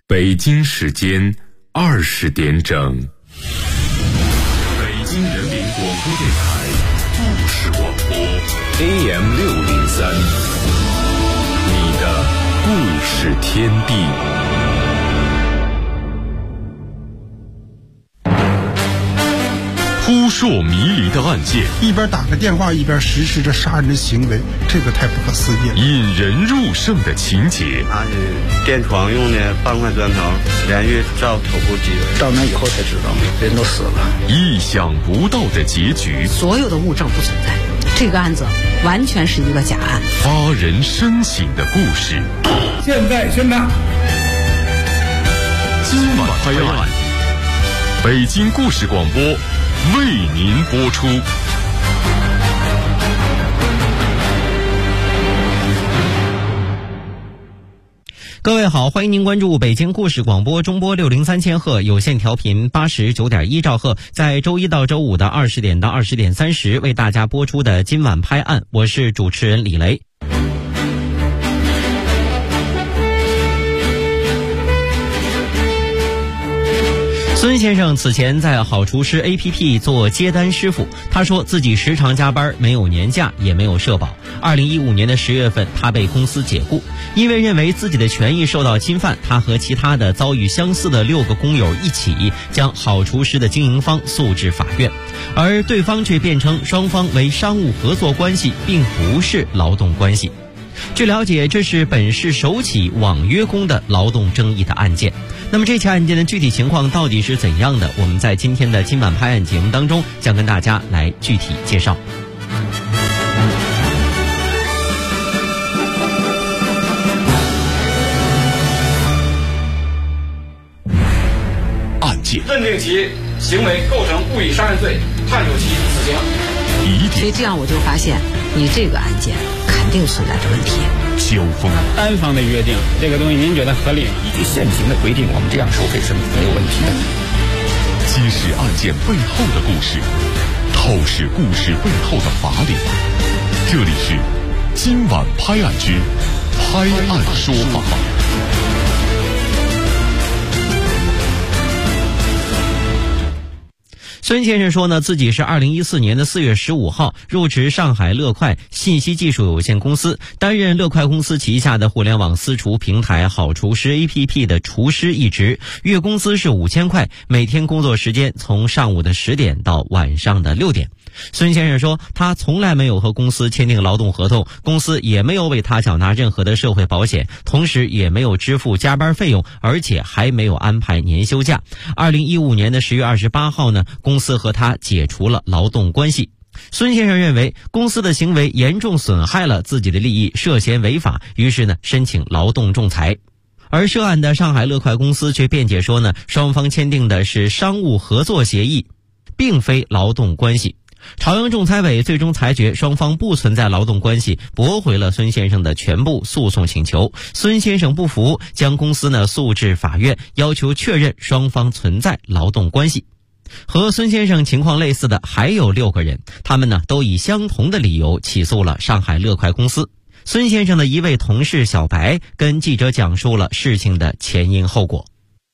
北京时间20点整，北京人民广播电台故事广播 AM603，你的故事天地。扑朔迷离的案件， 一边打个电话一边实施着杀人的行为，这个太不可思议了。 引人入胜的情节， 拿着电床用的半块砖头连续照头部击人， 到那以后才知道人都死了。 意想不到的结局， 所有的物证不存在，这个案子完全是一个假案。 发人深省的故事， 现在宣判， 今晚拍案，北京故事广播为您播出。 各位好，欢迎您关注北京故事广播中波603千赫有线调频89.1兆赫，在周一到周五的20点到20点30为大家播出的今晚拍案，我是主持人李雷。孙先生此前在好厨师 APP 做接单师傅，他说自己时常加班，没有年假，也没有社保。2015年的10月份，他被公司解雇，因为认为自己的权益受到侵犯，他和其他的遭遇相似的6个工友一起将好厨师的经营方诉至法院，而对方却辩称双方为商务合作关系，并不是劳动关系。据了解，这是本市首起网约工的劳动争议的案件。那么这起案件的具体情况到底是怎样的？我们在今天的今晚拍案节目当中将跟大家来具体介绍。 案件认定其行为构成故意杀人罪，判处其死刑。 所以这样我就发现，你这个案件肯定存在着问题。 交锋， 单方的约定这个东西您觉得合理吗？ 依据现行的规定，我们这样收费是没有问题的。 揭示案件背后的故事，透视故事背后的法理。这里是今晚拍案之拍案说法。 孙先生说呢，自己是2014年的4月15号入职上海乐快信息技术有限公司，担任乐快公司旗下的互联网私厨平台好厨师 APP 的厨师一职，月工资是5000块，每天工作时间从上午的10点到晚上的6点。孙先生说，他从来没有和公司签订劳动合同，公司也没有为他缴纳任何的社会保险，同时也没有支付加班费用，而且还没有安排年休假。2015年的10月28号呢，公司和他解除了劳动关系。孙先生认为公司的行为严重损害了自己的利益，涉嫌违法，于是呢申请劳动仲裁。而涉案的上海乐快公司却辩解说呢，双方签订的是商务合作协议，并非劳动关系。朝阳仲裁委最终裁决双方不存在劳动关系，驳回了孙先生的全部诉讼请求。孙先生不服，将公司呢诉至法院，要求确认双方存在劳动关系。和孙先生情况类似的还有6个人，他们呢都以相同的理由起诉了上海乐快公司。孙先生的一位同事小白跟记者讲述了事情的前因后果。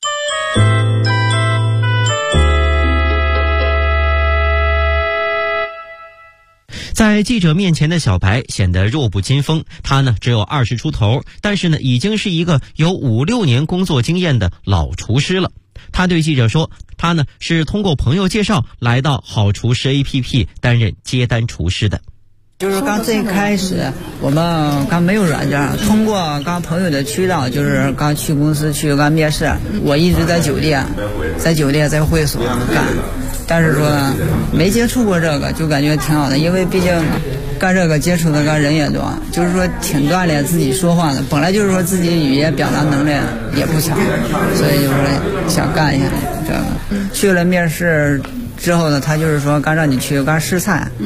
在记者面前的小白显得弱不禁风，他呢只有20出头，但是呢已经是一个有5-6年工作经验的老厨师了。他对记者说，他呢是通过朋友介绍来到好厨师 APP 担任接单厨师的。 就是刚最开始我们刚没有软件，通过刚朋友的渠道，就是刚去公司去刚面试，我一直在酒店在会所干，但是说没接触过这个，就感觉挺好的，因为毕竟干这个接触的干人也多，就是说挺锻炼自己说话的，本来就是说自己语言表达能力也不强，所以就是说想干一下这个。去了面试之后呢，他就是说刚让你去刚试菜，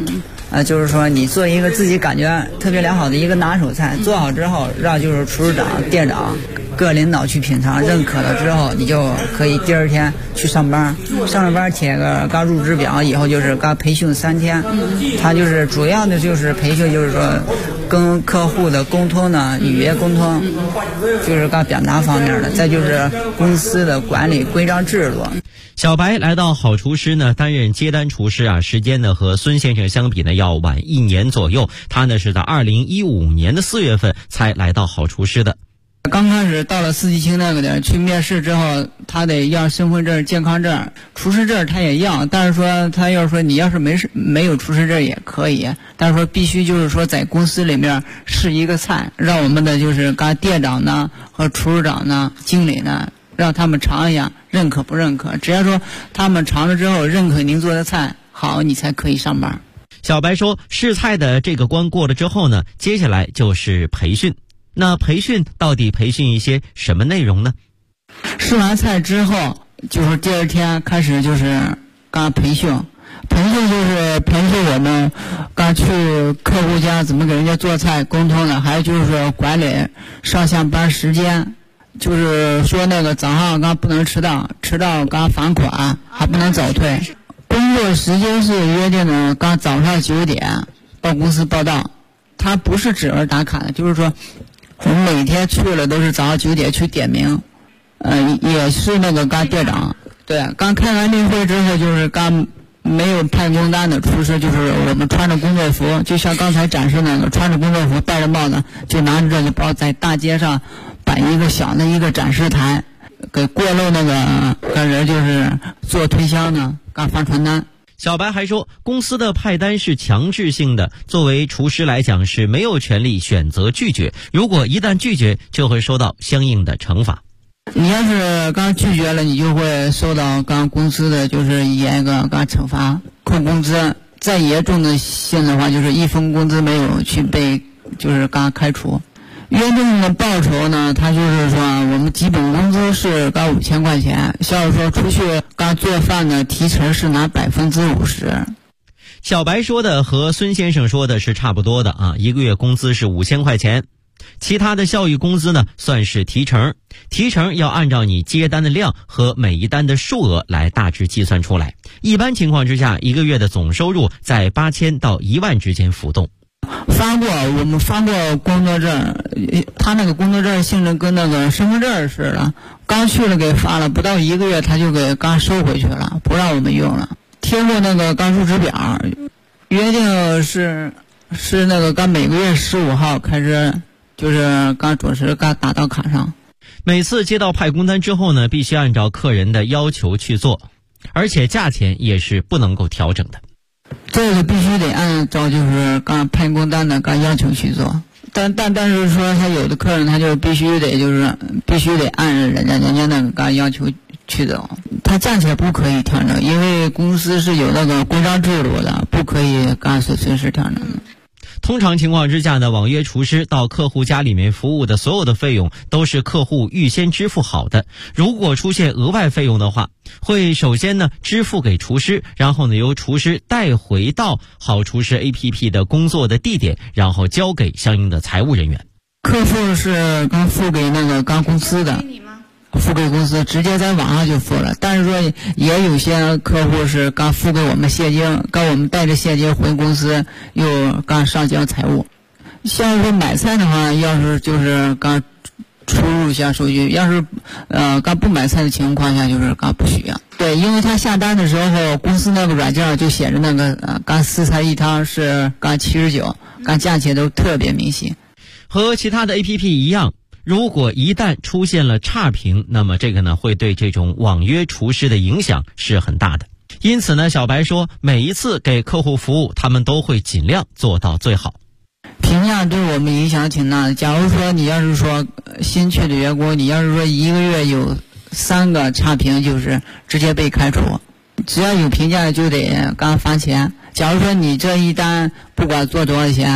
就是说你做一个自己感觉特别良好的一个拿手菜，做好之后让就是厨师长、店长、各领导去品尝，认可了之后，你就可以第二天去上班。上了班贴个刚入职表，以后就是刚培训3天。他就是主要的就是培训，就是说跟客户的沟通呢，语言沟通，就是刚表达方面的。再就是公司的管理规章制度。 小白来到好厨师呢，担任接单厨师啊，时间呢和孙先生相比呢要晚1年左右。他呢是在2015年的4月份才来到好厨师的。 刚开始到了4季青那个点去面试之后，他得要身份证、健康证、厨师证，他也要。但是说他要说你要是没有厨师证也可以，但是说必须就是说在公司里面试一个菜，让我们的就是刚店长呢和厨师长呢、经理呢，让他们尝一下，认可不认可。只要说他们尝了之后认可您做的菜好，你才可以上班。 小白说，试菜的这个关过了之后呢，接下来就是培训。那培训到底培训一些什么内容呢？ 试完菜之后，就是第二天开始就是刚培训。培训就是培训我们刚去客户家怎么给人家做菜沟通的，还有就是说管理上下班时间，就是说那个早上刚不能迟到刚罚款，还不能早退。工作时间是约定的刚早上9点到公司报到，它不是指纹打卡的，就是说我们每天去了都是早上9点去点名，也是那个刚店长，对，刚开完例会之后就是刚没有派工单的厨师，就是我们穿着工作服，就像刚才展示那个穿着工作服戴着帽子，就拿着这个包在大街上摆一个小的一个展示台，给过路那个人就是做推销呢，刚发传单。 小白还说，公司的派单是强制性的，作为厨师来讲是没有权利选择拒绝，如果一旦拒绝就会受到相应的惩罚。 你要是刚拒绝了，你就会受到刚公司的就是严格刚惩罚，扣工资，再严重的性的话就是1分工资没有去被就是刚开除。约定的报酬呢，它就是说我们基本工资是刚5000块钱，像是说出去刚做饭的提成是拿50%。 小白说的和孙先生说的是差不多的啊，一个月工资是5000块钱，其他的效益工资呢算是提成，提成要按照你接单的量和每一单的数额来大致计算出来。一般情况之下，一个月的总收入在8000到1万之间浮动。 我们发过工作证，他那个工作证性质跟那个身份证似的，刚去了给发了，不到1个月他就给刚收回去了，不让我们用了。贴过那个刚入职表，约定是那个刚每个月15号开始，就是刚准时刚打到卡上。 每次接到派工单之后呢，必须按照客人的要求去做，而且价钱也是不能够调整的。 这个必须得按照就是刚派工单的刚要求去做，但是说他有的客人他就必须得按人家那个刚要求去走，他价钱不可以调整，因为公司是有那个规章制度的，不可以刚随时调整的。 通常情况之下呢，网约厨师到客户家里面服务的所有的费用都是客户预先支付好的。如果出现额外费用的话，会首先呢支付给厨师，然后呢由厨师带回到好厨师 APP 的工作的地点，然后交给相应的财务人员。 客户是刚付给那个刚公司的，付给公司直接在网上就付了，但是说也有些客户是刚付给我们现金，刚我们带着现金回公司又刚上交财务。像是买菜的话，要是就是刚出入一下数据，要是刚不买菜的情况下就是刚不需要。对，因为他下单的时候公司那个软件就写着那个刚4菜1汤是刚79，刚价钱都特别明细。 和其他的 APP 一样，如果一旦出现了差评，那么这个呢会对这种网约厨师的影响是很大的。因此呢，小白说每一次给客户服务，他们都会尽量做到最好。 评价对我们影响挺大的。假如说你要是说新去的员工，你要是说一个月有3个差评，就是直接被开除。只要有评价就得刚罚钱。假如说你这一单不管做多少钱，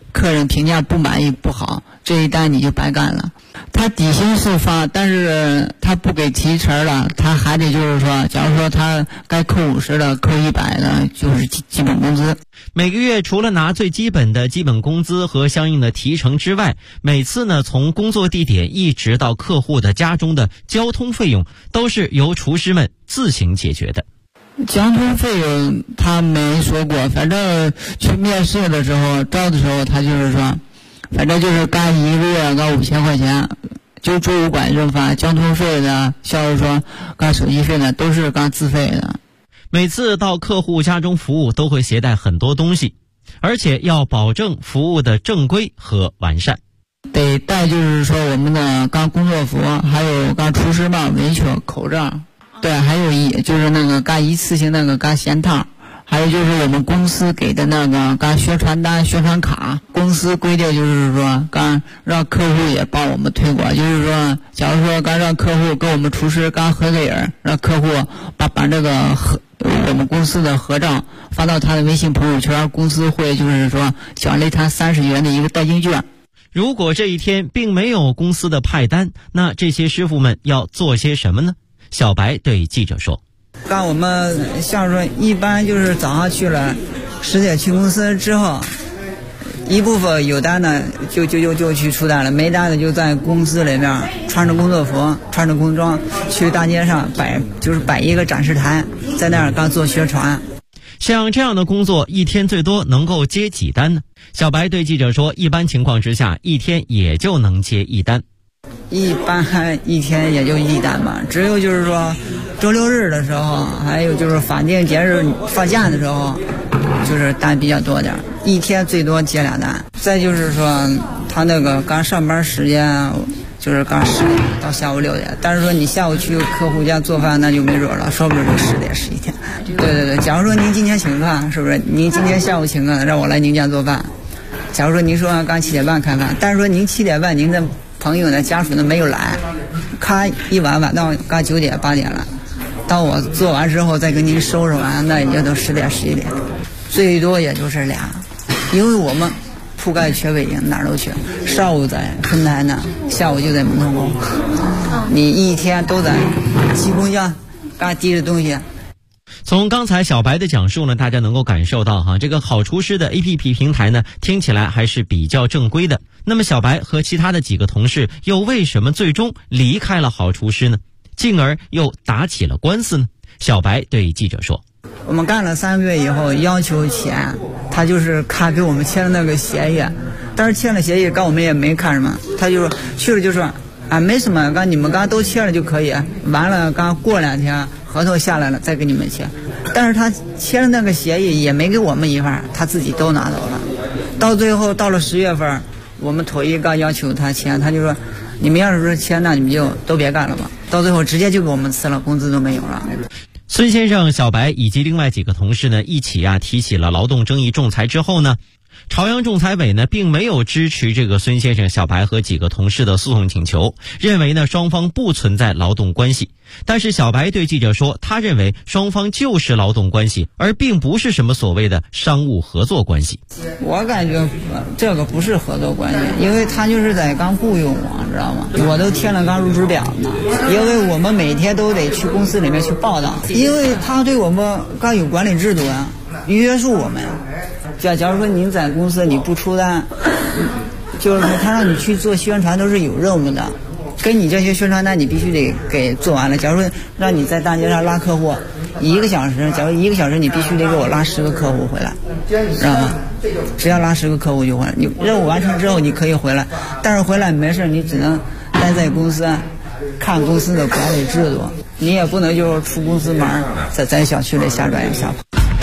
客人评价不满意不好，这一单你就白干了。他底薪是发，但是他不给提成了，他还得就是说，假如说他该扣50的，扣100的，就是基本工资。 每个月除了拿最基本的基本工资和相应的提成之外，每次呢从工作地点一直到客户的家中的交通费用都是由厨师们自行解决的。 交通费用他没说过，反正去面试的时候招的时候他就是说，反正就是干1个月干5000块钱，就住5馆扔发，交通费的，像是说干手机费的都是干自费的。 每次到客户家中服务都会携带很多东西，而且要保证服务的正规和完善。 得带就是说我们的干工作服，还有干厨师帽、围裙、口罩，对，还有就是那个干一次性那个干线套，还有就是我们公司给的那个干宣传单、宣传卡。公司规定就是说干让客户也帮我们推广，就是说假如说干让客户跟我们厨师干合个影，让客户把这个我们公司的合照发到他的微信朋友圈，公司会就是说奖励他30元的一个代金券。 如果这一天并没有公司的派单，那这些师傅们要做些什么呢？小白对记者说， 干我们像说一般就是早上去了10点去公司之后，一部分有单的就去出单了，没单的就在公司里面穿着工作服、穿着工装去大街上摆一个展示台，在那儿刚做宣传。 像这样的工作一天最多能够接几单呢？小白对记者说，一般情况之下一天也就能接1单。 一般一天也就1单吧，只有就是说周六日的时候，还有就是法定节日放假的时候，就是单比较多点，一天最多接2单。再就是说他那个刚上班时间就是刚10点到下午6点，但是说你下午去客户家做饭那就没准了，说不准就10点11点。对，假如说您今天请客，是不是您今天下午请客让我来您家做饭，假如说您说刚7点半开饭，但是说您7点半您的朋友呢家属呢没有来，咔一晚到刚9点8点了，当我做完之后再跟您收拾完，那也就都10点11点，最多也就是2，因为我们铺盖全北京哪儿都去，上午在分台呢，下午就在门头沟，你一天都在骑公交刚提着东西。 从刚才小白的讲述呢，大家能够感受到这个好厨师的 APP 平台呢，听起来还是比较正规的。那么小白和其他的几个同事又为什么最终离开了好厨师呢？进而又打起了官司呢？小白对记者说， 我们干了3个月以后要求钱，他就是看给我们签了那个协议，但是签了协议刚我们也没看什么，他就说去了就说没什么，你们刚都签了就可以，完了刚过2天合同下来了再给你们签。但是他签了那个协议也没给我们一份，他自己都拿走了。到最后到了10月份，我们统一刚要求他签，他就说你们要是说签，那你们就都别干了吧。到最后直接就给我们辞了，工资都没有了。 孙先生、小白以及另外几个同事呢，一起提起了劳动争议仲裁之后呢，朝阳仲裁委呢并没有支持这个孙先生、小白和几个同事的诉讼请求，认为呢双方不存在劳动关系。但是小白对记者说，他认为双方就是劳动关系，而并不是什么所谓的商务合作关系。 我感觉这个不是合作关系，因为他就是在刚雇佣我，知道吗？我都填了刚入职表呢，因为我们每天都得去公司里面去报道，因为他对我们刚有管理制度啊，约束我们。假如说您在公司你不出单，就是说他让你去做宣传都是有任务的，跟你这些宣传单你必须得给做完了。假如说让你在大街上拉客户1个小时，假如1个小时你必须得给我拉10个客户回来，知道吗？只要拉10个客户就回来，你任务完成之后你可以回来，但是回来没事你只能待在公司看公司的管理制度，你也不能就是出公司门在小区里瞎转悠瞎跑。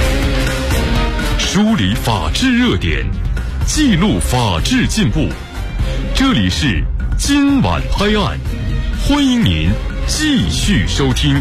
梳理法治热点，记录法治进步。这里是今晚拍案，欢迎您继续收听。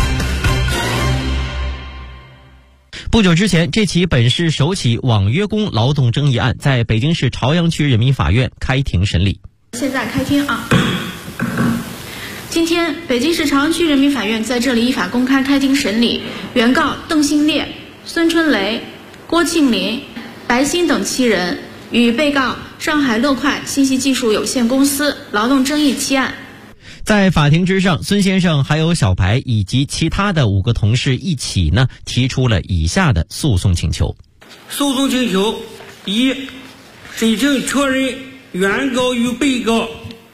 不久之前，这起本市首起网约工劳动争议案在北京市朝阳区人民法院开庭审理。 现在开庭啊！今天，北京市朝阳区人民法院在这里依法公开开庭审理原告邓新烈、孙春雷、郭庆林、白鑫等7人与被告上海乐快信息技术有限公司劳动争议期案。 在法庭之上，孙先生还有小白以及其他的5个同事一起呢，提出了以下的诉讼请求。 诉讼请求一，申请确认原告与被告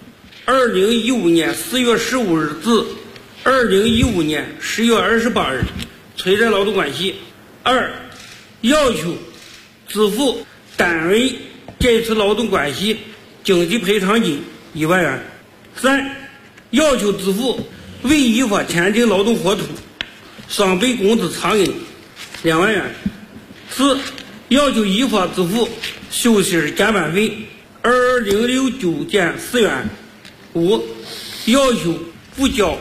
2015年4月15日至2015年10月28日存在劳动关系。2，要求支付单位这次劳动关系经济赔偿金1万元。3，要求支付未依法签订劳动合同双倍工资差额2万元。4，要求依法支付休息日加班费2069.4元。5，要求补交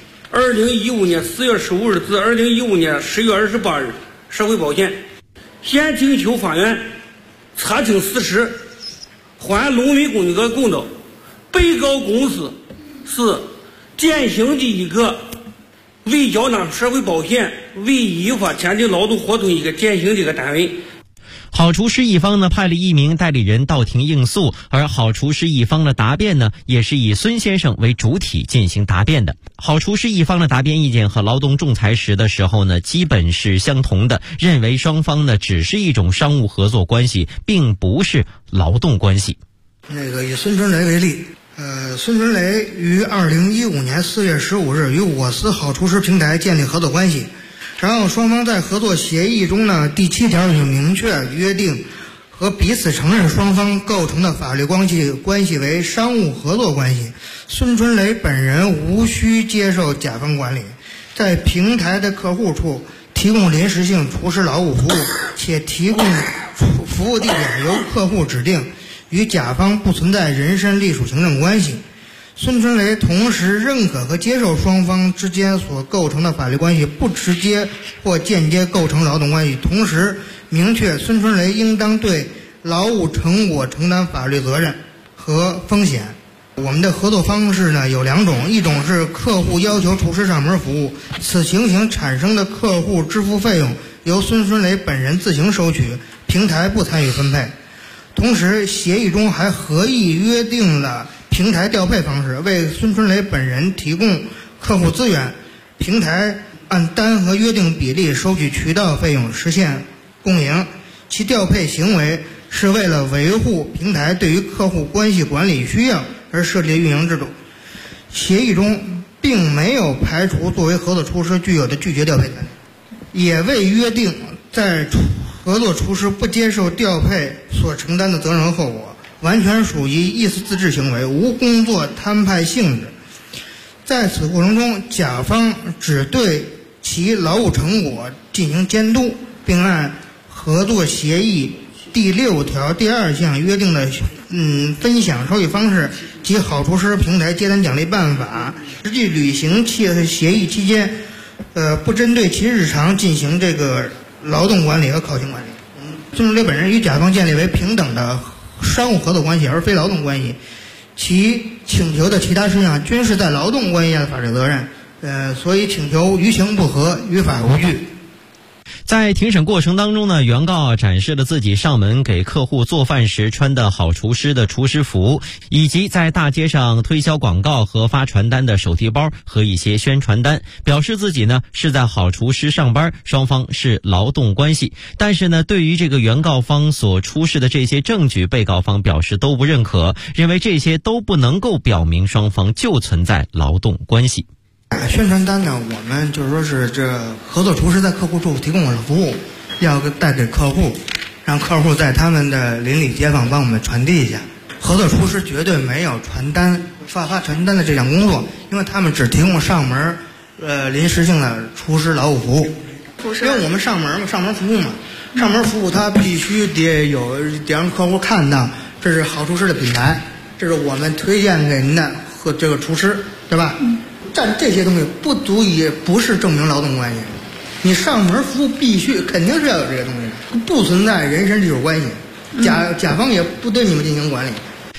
2015年4月15日至2015年10月28日社会保险。现请求法院查清事实，还农民工一个公道。被告公司是践行的一个未缴纳社会保险、未依法签订劳动合同一个践行的一个单位。 好厨师一方呢派了1名代理人到庭应诉，而好厨师一方的答辩呢也是以孙先生为主体进行答辩的。好厨师一方的答辩意见和劳动仲裁时的时候呢基本是相同的，认为双方呢只是一种商务合作关系，并不是劳动关系。 以孙春雷为例，孙春雷于2015年4月15日与我司好厨师平台建立合作关系。然后双方在合作协议中呢，第7条有明确约定和彼此承认双方构成的法律关系为商务合作关系。孙春雷本人无需接受甲方管理，在平台的客户处提供临时性厨师劳务服务，且提供服务地点由客户指定，与甲方不存在人身隶属行政关系。孙春雷同时认可和接受双方之间所构成的法律关系不直接或间接构成劳动关系，同时明确孙春雷应当对劳务成果承担法律责任和风险。我们的合作方式呢有2种，一种是客户要求厨师上门服务，此情形产生的客户支付费用由孙春雷本人自行收取，平台不参与分配。同时协议中还合意约定了平台调配方式，为孙春雷本人提供客户资源，平台按单和约定比例收取渠道费用，实现共赢。其调配行为是为了维护平台对于客户关系管理需要而设立的运营制度。协议中并没有排除作为合作厨师具有的拒绝调配权利，也未约定在合作厨师不接受调配所承担的责任和后果，完全属于意思自治行为，无工作摊派性质。在此过程中，甲方只对其劳务成果进行监督，并按合作协议第6条第2项约定的分享收益方式及好厨师平台接单奖励办法，实际履行协议期间，不针对其日常进行这个劳动管理和考勤管理。孙春雷本人与甲方建立为平等的商务合作关系，而非劳动关系，其请求的其他事项均是在劳动关系下的法律责任，所以请求于情不合，于法无据。 在庭审过程当中呢，原告展示了自己上门给客户做饭时穿的好厨师的厨师服，以及在大街上推销广告和发传单的手提包和一些宣传单，表示自己呢是在好厨师上班，双方是劳动关系。但是呢，对于这个原告方所出示的这些证据，被告方表示都不认可，认为这些都不能够表明双方就存在劳动关系。 宣传单呢，我们就是说是这合作厨师在客户处提供的服务，要带给客户，让客户在他们的邻里街坊帮我们传递一下。合作厨师绝对没有传单发传单的这项工作，因为他们只提供上门临时性的厨师劳务服务。因为我们上门服务嘛，上门服务他必须得让客户看到这是好厨师的品牌，这是我们推荐给您的和这个厨师，对吧？但这些东西不是证明劳动关系，你上门服务肯定是要有这些东西的，不存在人身隶属关系，甲方也不对你们进行管理。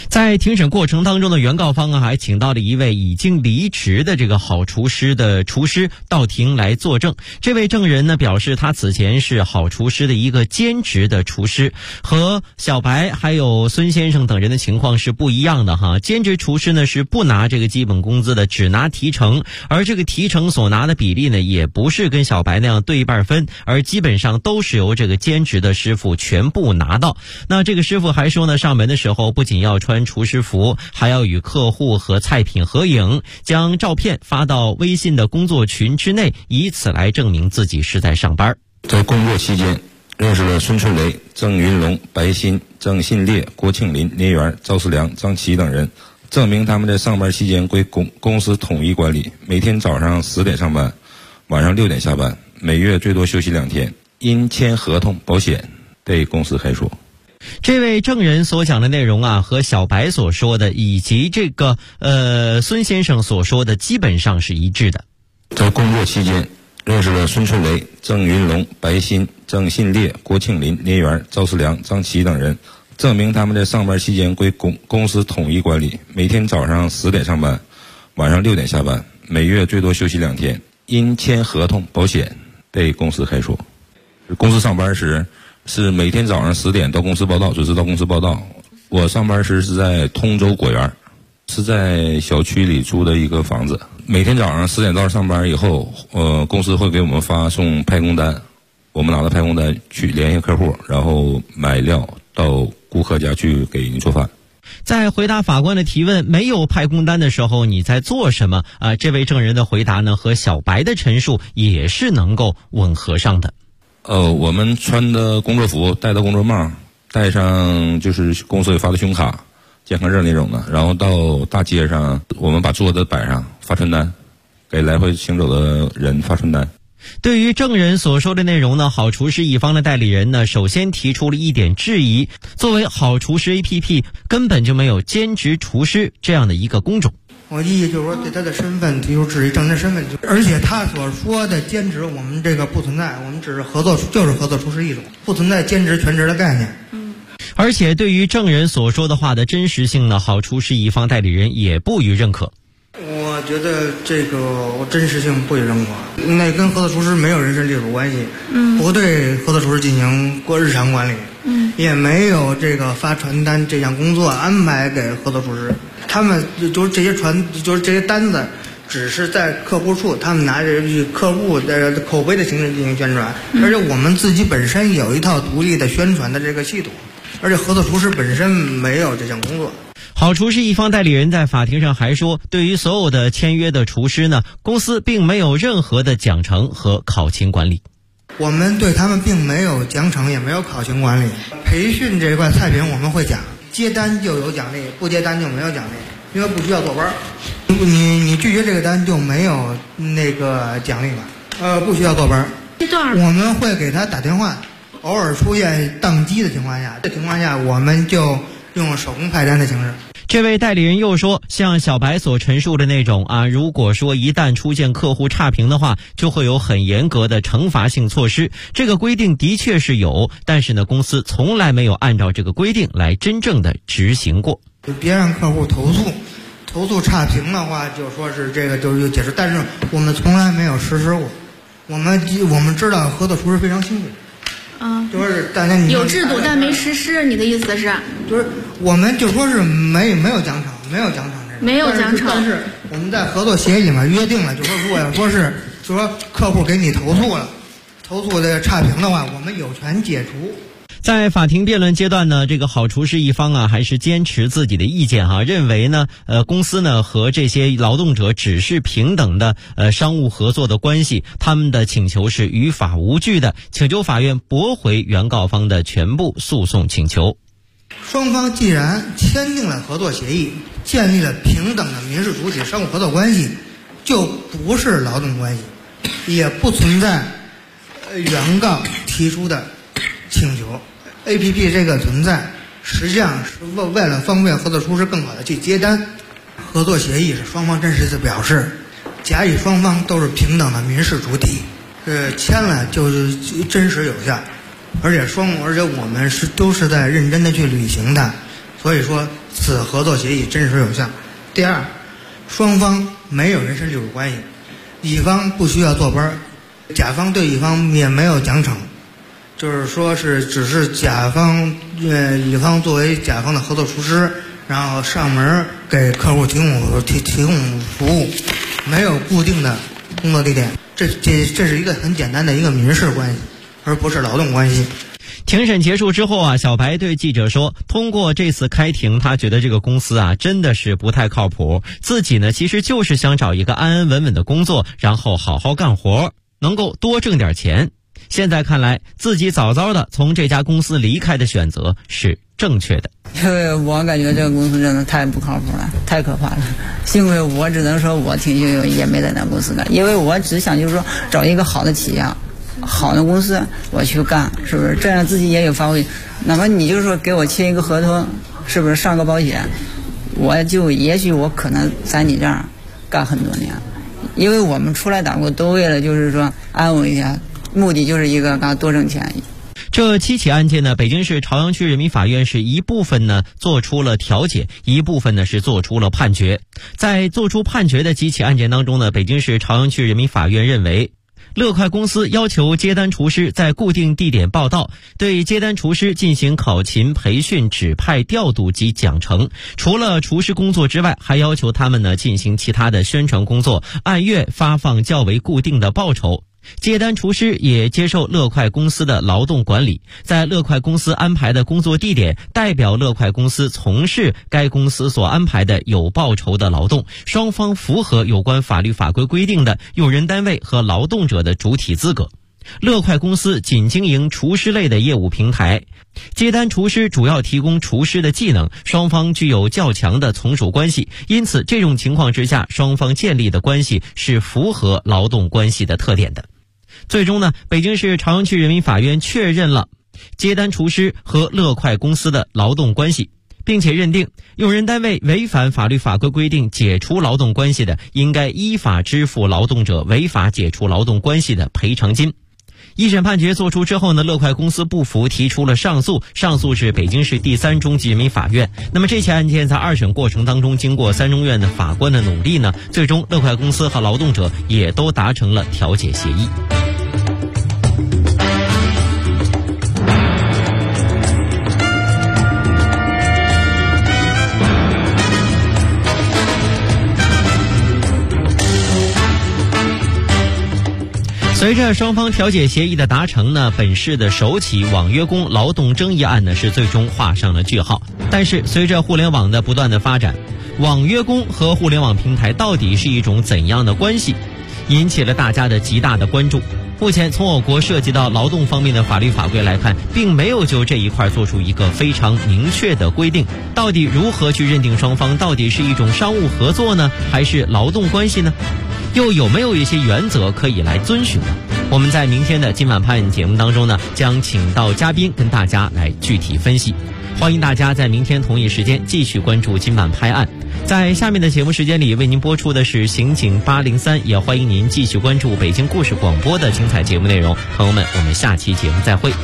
在庭审过程当中的原告方还请到了一位已经离职的这个好厨师的厨师到庭来作证。这位证人呢表示，他此前是好厨师的一个兼职的厨师，和小白还有孙先生等人的情况是不一样的哈。兼职厨师呢是不拿这个基本工资的，只拿提成，而这个提成所拿的比例呢也不是跟小白那样对半分，而基本上都是由这个兼职的师傅全部拿到。那这个师傅还说呢，上门的时候不仅要穿厨师服，还要与客户和菜品合影，将照片发到微信的工作群之内，以此来证明自己是在上班。 在工作期间认识了孙春雷、郑云龙、白鑫、郑信烈、郭庆林、聂元、赵世良、张琪等人，证明他们在上班期间归公司统一管理，每天早上10点上班，晚上6点下班，每月最多休息2天，因签合同保险被公司开除。 这位证人所讲的内容啊，和小白所说的以及这个孙先生所说的基本上是一致的。 在工作期间认识了孙春雷、郑云龙、白鑫、郑信烈、郭庆林、聂元、赵世良、张琪等人，证明他们在上班期间归公司统一管理，每天早上10点上班，晚上6点下班，每月最多休息2天，因签合同保险被公司开除。公司上班时是每天早上10点到公司报到，准时到公司报到。我上班时是在通州果园，是在小区里租的一个房子。每天早上10点到上班以后，公司会给我们发送派工单，我们拿着派工单去联系客户，然后买料到顾客家去给您做饭。 在回答法官的提问没有派工单的时候你在做什么这位证人的回答呢和小白的陈述也是能够吻合上的。 我们穿的工作服，戴的工作帽，带上就是公司给发的胸卡、健康证那种的，然后到大街上，我们把桌子摆上，发传单，给来回行走的人发传单。 对于证人所说的内容呢，好厨师一方的代理人呢，首先提出了一点质疑。作为好厨师 APP， 根本就没有兼职厨师这样的一个工种。 我意义就是说，对他的身份提出质疑，证人身份，而且他所说的兼职，我们这个不存在，我们只是合作，就是合作厨师一种，不存在兼职全职的概念。 而且对于证人所说的话的真实性呢，好厨师一方代理人也不予认可。 我觉得这个我真实性不予认可，那跟合作厨师没有人身隶属关系，不对合作厨师进行过日常管理，也没有这个发传单这项工作安排给合作厨师。他们就是这些单子，只是在客户处，他们拿着客户的口碑的形式进行宣传，而且我们自己本身有一套独立的宣传的这个系统，而且合作厨师本身没有这项工作。 好厨师一方代理人在法庭上还说，对于所有的签约的厨师呢，公司并没有任何的奖惩和考勤管理。 我们对他们并没有奖惩，也没有考勤管理。培训这块菜品我们会讲，接单就有奖励，不接单就没有奖励，因为不需要坐班。你拒绝这个单就没有那个奖励了，不需要坐班。我们会给他打电话，偶尔出现宕机的情况下，我们就用手工派单的形式。 这位代理人又说，像小白所陈述的那种如果说一旦出现客户差评的话，就会有很严格的惩罚性措施。这个规定的确是有，但是呢，公司从来没有按照这个规定来真正的执行过。 别让客户投诉差评的话，就说是这个就是解释，但是我们从来没有实施过。我们知道合作厨师非常辛苦。就是大家有制度但没实施，你的意思是？ 就是我们就说是没有奖惩，没有奖惩。但是我们在合作协议里面约定了，就说如果要说是，就说客户给你投诉的差评的话，我们有权解除。 在法庭辩论阶段呢，这个好厨师一方还是坚持自己的意见认为呢，公司呢和这些劳动者只是平等的商务合作的关系，他们的请求是于法无据的，请求法院驳回原告方的全部诉讼请求。 双方既然签订了合作协议，建立了平等的民事主体商务合作关系，就不是劳动关系，也不存在原告提出的请求。APP 这个存在实际上是为了方便合作厨师更好的去接单。合作协议是双方真实的表示，甲乙双方都是平等的民事主体，签了就是真实有效，而且我们都是在认真的去履行它， 所以说此合作协议真实有效。第二，双方没有人身隶属关系，乙方不需要坐班，甲方对乙方也没有奖惩，就是说只是乙方作为甲方的合作厨师，然后上门给客户提供服务，没有固定的工作地点，这是一个很简单的一个民事关系，而不是劳动关系。 庭审结束之后啊，小白对记者说，通过这次开庭，他觉得这个公司啊真的是不太靠谱，自己呢其实就是想找一个安安稳稳的工作，然后好好干活，能够多挣点钱。现在看来，自己早早的从这家公司离开的选择是正确的。 因为我感觉这个公司真的太不靠谱了，太可怕了。幸亏我只能说我挺幸运，也没在那公司干，因为我只想就是说找一个好的企业，好的公司我去干，是不是？这样自己也有发挥。哪怕你就是说给我签一个合同，是不是上个保险，也许我可能在你这儿干很多年。因为我们出来打工都为了就是说安稳一点，目的就是一个多挣钱。 这7起案件呢，北京市朝阳区人民法院是一部分呢做出了调解，一部分呢是做出了判决。在做出判决的几起案件当中呢，北京市朝阳区人民法院认为，乐快公司要求接单厨师在固定地点报到，对接单厨师进行考勤、培训、指派、调度及奖惩。除了厨师工作之外，还要求他们呢进行其他的宣传工作，按月发放较为固定的报酬。接单厨师也接受乐快公司的劳动管理，在乐快公司安排的工作地点代表乐快公司从事该公司所安排的有报酬的劳动，双方符合有关法律法规规定的用人单位和劳动者的主体资格。乐快公司仅经营厨师类的业务平台，接单厨师主要提供厨师的技能，双方具有较强的从属关系，因此这种情况之下，双方建立的关系是符合劳动关系的特点的。最终呢，北京市朝阳区人民法院确认了接单厨师和乐快公司的劳动关系，并且认定用人单位违反法律法规规定解除劳动关系的，应该依法支付劳动者违法解除劳动关系的赔偿金。一审判决作出之后呢，乐快公司不服，提出了上诉，上诉至北京市第3中级人民法院。那么这起案件在2审过程当中，经过3中院的法官的努力呢，最终乐快公司和劳动者也都达成了调解协议。随着双方调解协议的达成呢，本市的首起网约工劳动争议案呢是最终画上了句号。但是随着互联网的不断的发展，网约工和互联网平台到底是一种怎样的关系，引起了大家的极大的关注。目前从我国涉及到劳动方面的法律法规来看，并没有就这一块做出一个非常明确的规定，到底如何去认定双方到底是一种商务合作呢，还是劳动关系呢？又有没有一些原则可以来遵循呢？我们在明天的今晚拍案节目当中呢，将请到嘉宾跟大家来具体分析。欢迎大家在明天同一时间继续关注今晚拍案。在下面的节目时间里为您播出的是刑警803，也欢迎您继续关注北京故事广播的精彩节目内容。朋友们，我们下期节目再会。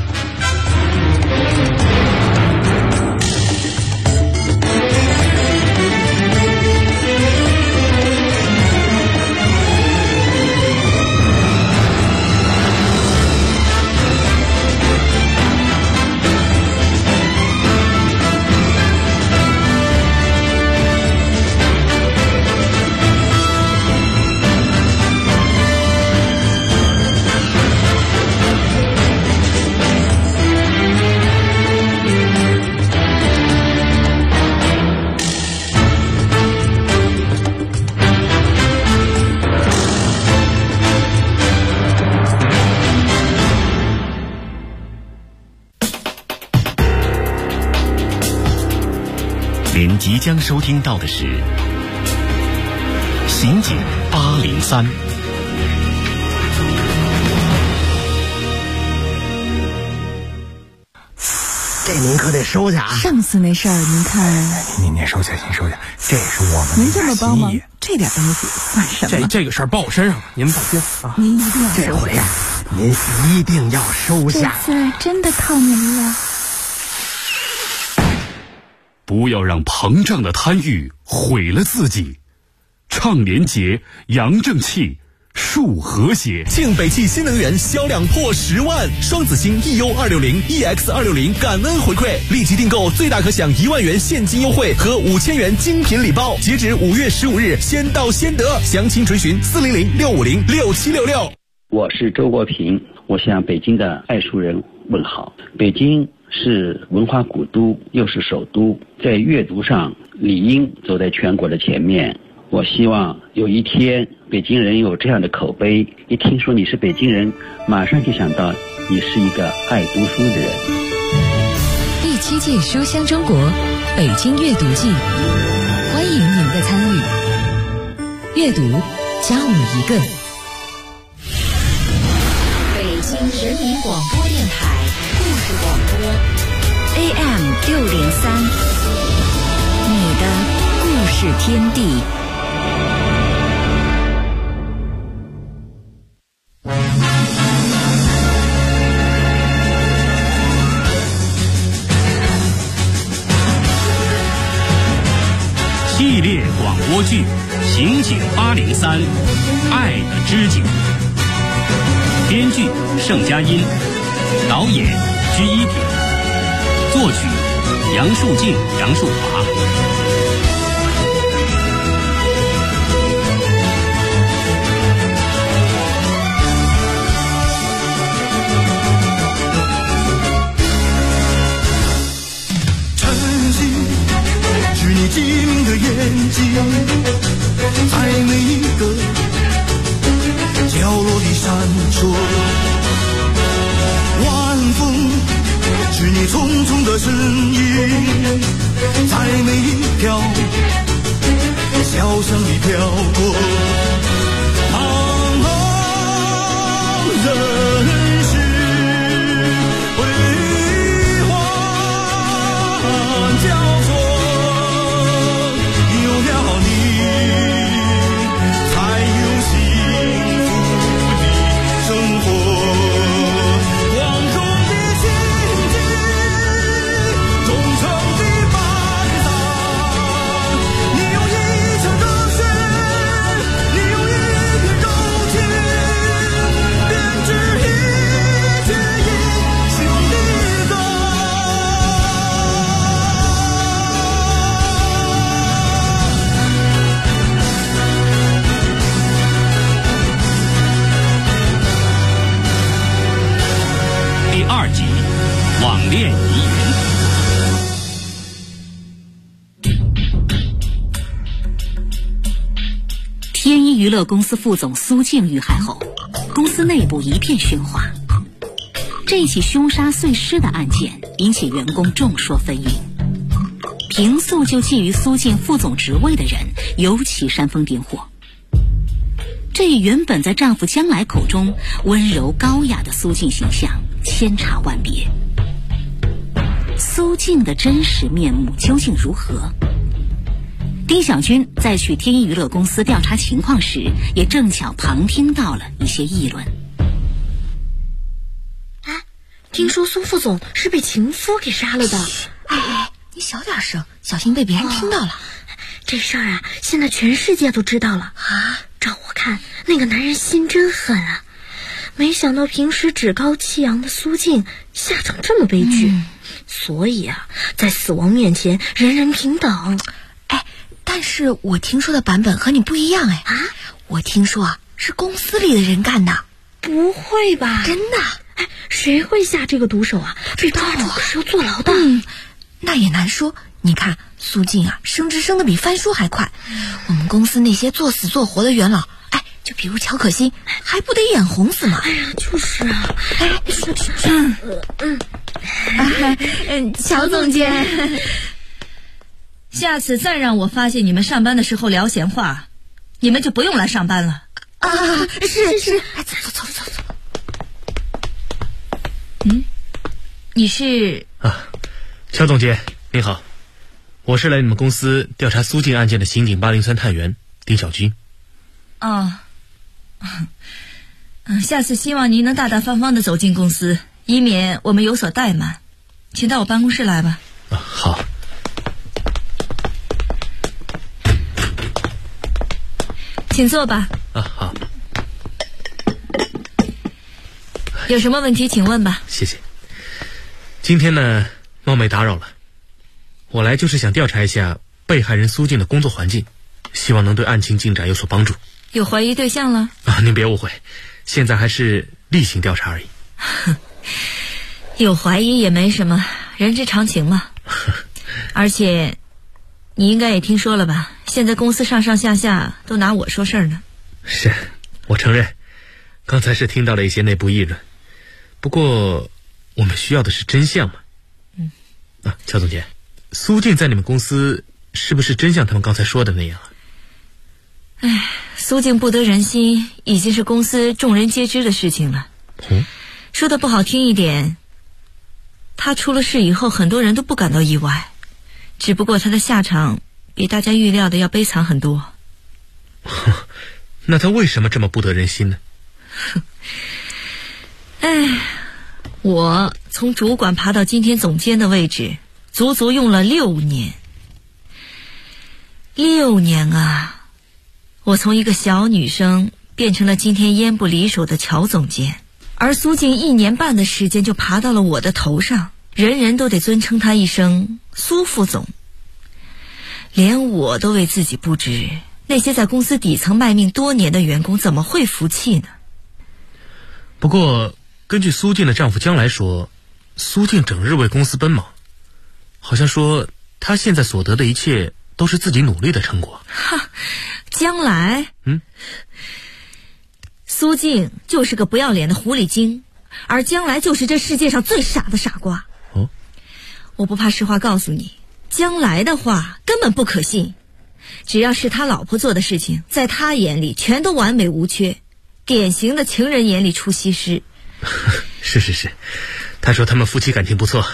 您即将收听到的是刑警803。 这您可得收下啊！ 上次那事儿您看， 您收下，您收下，这是我们您这么帮忙，这点东西算什么？ 这个事儿报我身上了，您放心啊！ 您一定要这回呀，您一定要收下。 这次真的靠您了。 不要让膨胀的贪欲毁了自己。倡廉洁，扬正气，树和谐。 庆北汽新能源销量破10万，双子星 EU260 EX260 感恩回馈，立即订购最大可享1万元现金优惠和5000元精品礼包，截止5月15日，先到先得。详情垂询400-650-6766。 我是周国平，我向北京的爱书人问好。北京是文化古都，又是首都，在阅读上理应走在全国的前面。我希望有一天北京人有这样的口碑，一听说你是北京人，马上就想到你是一个爱读书的人。 第7届书香中国北京阅读季，欢迎您的参与。阅读加我一个。 北京人民广播电台故事广播 AM603，你的故事天地。 系列广播剧《刑警803》，爱的知己。编剧盛佳音，导演居一品，作曲杨树静、杨树华。 你机灵的眼睛，在每一个角落里闪烁。晚风是你匆匆的身影，在每一条小巷里飘过。茫茫人世悲欢交错。 网恋疑云。 天一娱乐公司副总苏静遇害后，公司内部一片喧哗。这起凶杀碎尸的案件引起员工众说纷纭，平素就觊觎苏静副总职位的人尤其煽风点火。这与原本在丈夫将来口中温柔高雅的苏静形象千差万别。苏静的真实面目究竟如何？丁小军在去天一娱乐公司调查情况时，也正巧旁听到了一些议论。 听说苏副总是被情夫给杀了的。 哎，你小点声，小心被别人听到了。 这事儿啊，现在全世界都知道了啊！照我看，那个男人心真狠啊！没想到平时趾高气扬的苏静下场这么悲剧。所以啊，在死亡面前，人人平等。 但是我听说的版本和你不一样我听说啊，是公司里的人干的。 不会吧？ 真的？ 谁会下这个毒手啊？被抓住可是要坐牢的。 那也难说。你看苏静啊，升职升得比翻书还快。我们公司那些做死做活的元老，就比如乔可欣，还不得眼红死吗？ 就是啊。 乔总监， 下次再让我发现你们上班的时候聊闲话，你们就不用来上班了。 是。走。 你是？ 乔总监您好，我是来你们公司调查苏静案件的刑警803探员丁小军。 下次希望您能大大方方地走进公司，以免我们有所怠慢。请到我办公室来吧。 好。 请坐吧。 啊，好。 有什么问题请问吧。 谢谢。今天呢，冒昧打扰了，我来就是想调查一下被害人苏静的工作环境，希望能对案情进展有所帮助。 有怀疑对象了？ 您别误会，现在还是例行调查而已。 有怀疑也没什么，人之常情嘛。而且你应该也听说了吧，现在公司上上下下都拿我说事儿呢。 是，我承认刚才是听到了一些内部议论，不过我们需要的是真相嘛。乔总监，苏静在你们公司是不是真像他们刚才说的那样啊？ 苏静不得人心已经是公司众人皆知的事情了。说的不好听一点，他出了事以后很多人都不感到意外，只不过他的下场比大家预料的要悲惨很多。 那他为什么这么不得人心呢？ 我从主管爬到今天总监的位置，足足用了6年。6年啊，我从一个小女生变成了今天烟不离手的乔总监，而苏静1年半的时间就爬到了我的头上，人人都得尊称她一声苏副总。连我都为自己不值，那些在公司底层卖命多年的员工怎么会服气呢？ 不过根据苏静的丈夫将来说，苏静整日为公司奔忙，好像说她现在所得的一切都是自己努力的成果。 将来？苏静就是个不要脸的狐狸精，而将来就是这世界上最傻的傻瓜。我不怕实话告诉你，将来的话根本不可信。只要是他老婆做的事情，在他眼里全都完美无缺，典型的情人眼里出西施。 是，他说他们夫妻感情不错。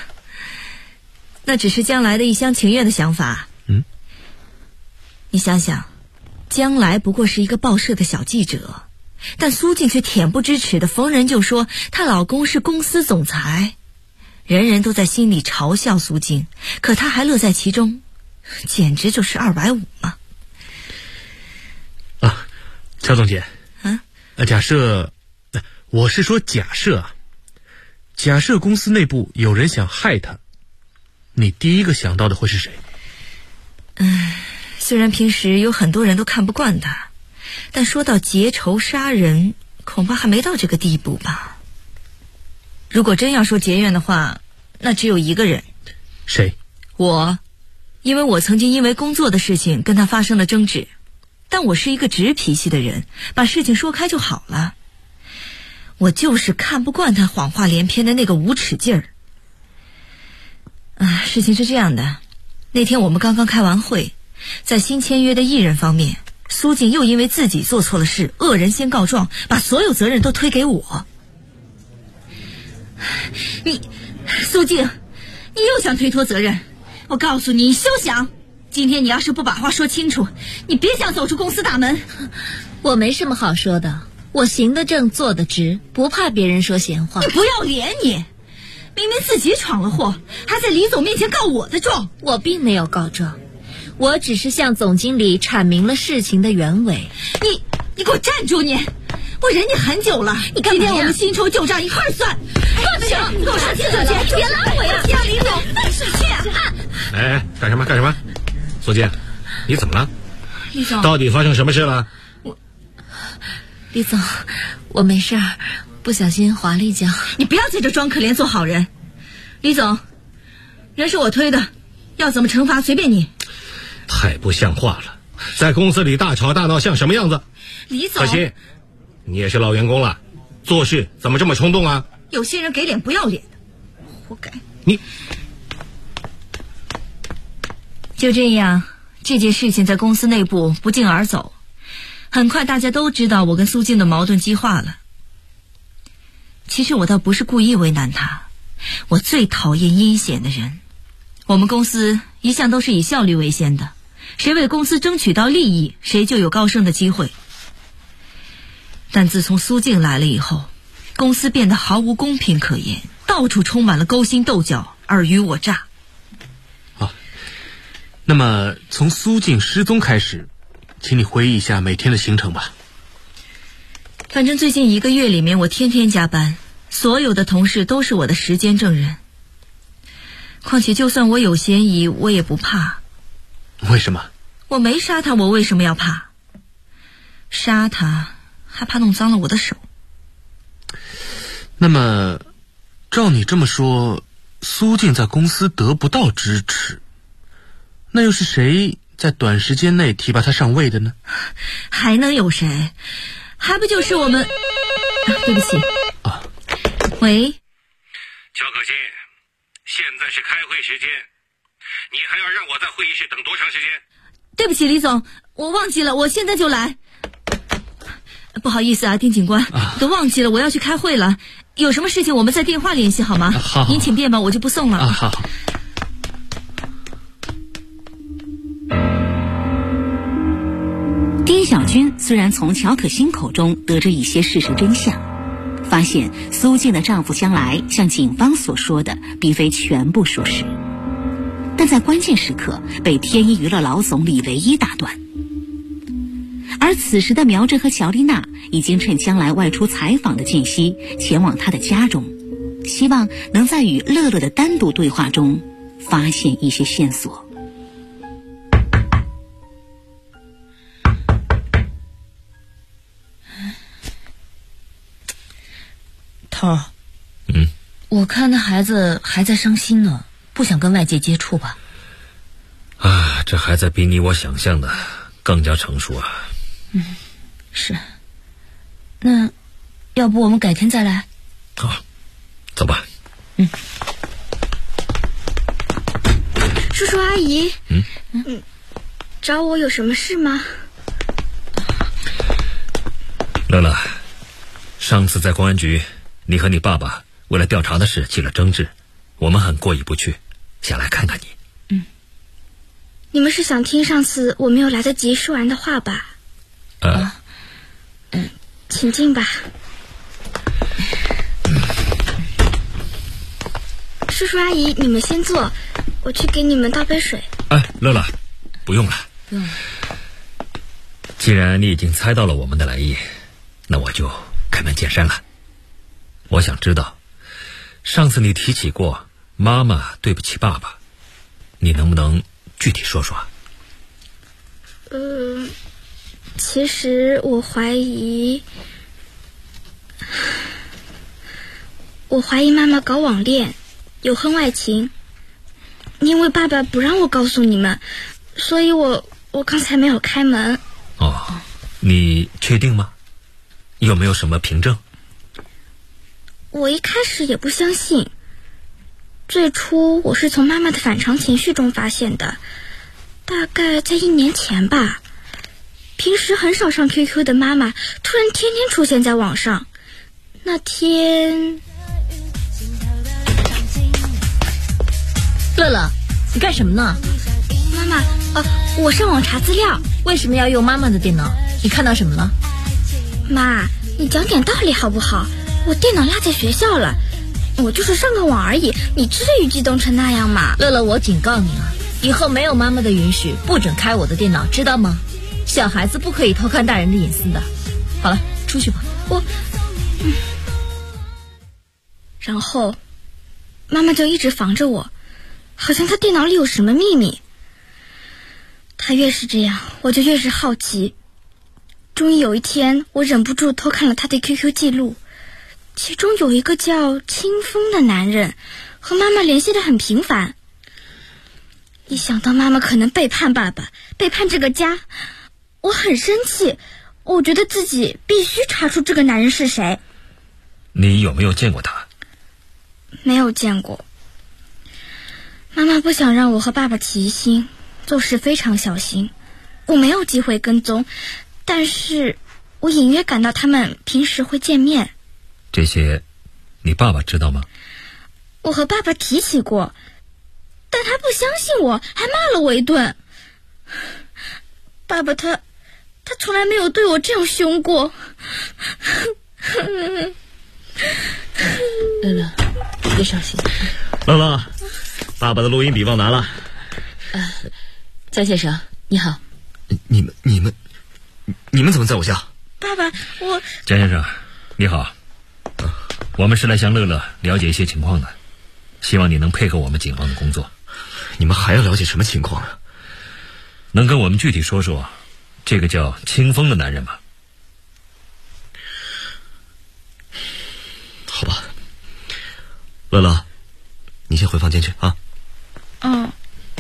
那只是将来的一厢情愿的想法。你想想，将来不过是一个报社的小记者，但苏静却恬不知耻的逢人就说她老公是公司总裁，人人都在心里嘲笑苏静，可她还乐在其中，简直就是250嘛。 乔总监，假设，我是说假设啊，假设公司内部有人想害他，你第一个想到的会是谁？ 虽然平时有很多人都看不惯他，但说到结仇杀人，恐怕还没到这个地步吧。如果真要说结怨的话，那只有一个人。 谁？ 我，因为我曾经因为工作的事情跟他发生了争执，但我是一个直脾气的人，把事情说开就好了。我就是看不惯他谎话连篇的那个无耻劲儿。事情是这样的，那天我们刚刚开完会，在新签约的艺人方面，苏静又因为自己做错了事，恶人先告状，把所有责任都推给我。苏静，你又想推脱责任，我告诉你，你休想！今天你要是不把话说清楚，你别想走出公司大门。 我没什么好说的，我行得正，坐得直，不怕别人说闲话。 你不要脸你！明明自己闯了祸，还在李总面前告我的状。 我并没有告状，我只是向总经理阐明了事情的原委。 你给我站住！我忍你很久了， 你干嘛呀？ 今天我们新仇旧账一块儿算。 不行，你给我上清楚去，你别拉我呀！ 向李总办事去啊！ 干什么？苏静，你怎么了？ 李总， 到底发生什么事了？ 李总，我没事儿，不小心滑了一跤。 你不要在这装可怜做好人。李总，人是我推的，要怎么惩罚随便你。 太不像话了，在公司里大吵大闹像什么样子？ 李总， 可惜你也是老员工了，做事怎么这么冲动啊？ 有些人给脸不要脸的，活该。 你就这样，这件事情在公司内部不胫而走，很快大家都知道我跟苏静的矛盾激化了。其实我倒不是故意为难他，我最讨厌阴险的人。我们公司一向都是以效率为先的，谁为公司争取到利益，谁就有高升的机会。但自从苏静来了以后，公司变得毫无公平可言，到处充满了勾心斗角、尔虞我诈。 那么从苏静失踪开始， 请你回忆一下每天的行程吧。 反正最近1个月里面，我天天加班，所有的同事都是我的时间证人。况且就算我有嫌疑，我也不怕。 为什么？ 我没杀他，我为什么要怕？杀他还怕弄脏了我的手。 那么照你这么说，苏静在公司得不到支持，那又是谁在短时间内提拔他上位的呢？ 还能有谁？还不就是我们对不起啊。 喂， 乔可欣，现在是开会时间，你还要让我在会议室等多长时间？ 对不起李总，我忘记了，我现在就来。不好意思啊，丁警官，都忘记了，我要去开会了。有什么事情我们在电话联系好吗？ 好， 您请便吧，我就不送了。 好。 丁小军虽然从乔可欣口中得知一些事实真相，发现苏静的丈夫将来像警方所说的并非全部属实，但在关键时刻被天一娱乐老总李唯一打断。而此时的苗真和乔丽娜已经趁将来外出采访的间隙前往他的家中，希望能在与乐乐的单独对话中发现一些线索。 头儿，我看那孩子还在伤心呢，不想跟外界接触吧？ 啊，这孩子比你我想象的更加成熟啊。 是。那要不我们改天再来？ 好，走吧。 叔叔阿姨，找我有什么事吗？ 乐乐，上次在公安局，你和你爸爸为了调查的事起了争执，我们很过意不去，想来看看你。 你们是想听上次我没有来得及说完的话吧？请进吧。叔叔阿姨，你们先坐，我去给你们倒杯水。 乐乐，不用了。既然你已经猜到了我们的来意，那我就开门见山了。我想知道，上次你提起过妈妈对不起爸爸，你能不能具体说说？ 其实我怀疑妈妈搞网恋，有婚外情。因为爸爸不让我告诉你们，所以我刚才没有开门。 你确定吗？有没有什么凭证？ 我一开始也不相信，最初我是从妈妈的反常情绪中发现的，大概在1年前吧。平时很少上 QQ 的妈妈突然天天出现在网上。那天， 乐乐，你干什么呢？ 妈妈，我上网查资料。 为什么要用妈妈的电脑？你看到什么了？ 妈，你讲点道理好不好？我电脑落在学校了，我就是上个网而已，你至于激动成那样吗？ 乐乐，我警告你了，以后没有妈妈的允许，不准开我的电脑，知道吗？小孩子不可以偷看大人的隐私的。好了，出去吧。 然后妈妈就一直防着我，好像她电脑里有什么秘密。她越是这样，我就越是好奇。终于有一天，我忍不住偷看了她的 QQ 记录，其中有一个叫清风的男人和妈妈联系得很频繁。一想到妈妈可能背叛爸爸，背叛这个家，我很生气，我觉得自己必须查出这个男人是谁。 你有没有见过他？ 没有见过。妈妈不想让我和爸爸起疑心，做事非常小心。我没有机会跟踪，但是我隐约感到他们平时会见面。 这些你爸爸知道吗？ 我和爸爸提起过，但他不相信我，还骂了我一顿。爸爸他从来没有对我这样凶过。 乐乐，别伤心。 乐乐，爸爸的录音笔忘拿了。 江先生你好。 你们你们怎么在我家？ 爸爸，我江先生，你好。我们是来向乐乐了解一些情况的，希望你能配合我们警方的工作。 你们还要了解什么情况啊？ 能跟我们具体说说这个叫清风的男人吗？ 好吧，乐乐，你先回房间去啊。 嗯。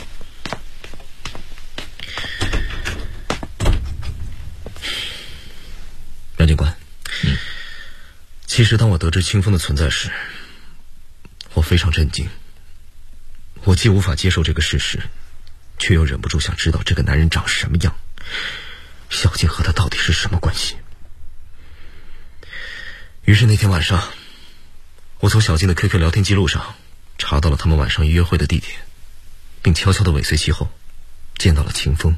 梁警官，其实当我得知清风的存在时，我非常震惊。我既无法接受这个事实，却又忍不住想知道这个男人长什么样，小静和他到底是什么关系。于是那天晚上，我从小静的 QQ 聊天记录上查到了他们晚上约会的地点，并悄悄地尾随其后，见到了清风。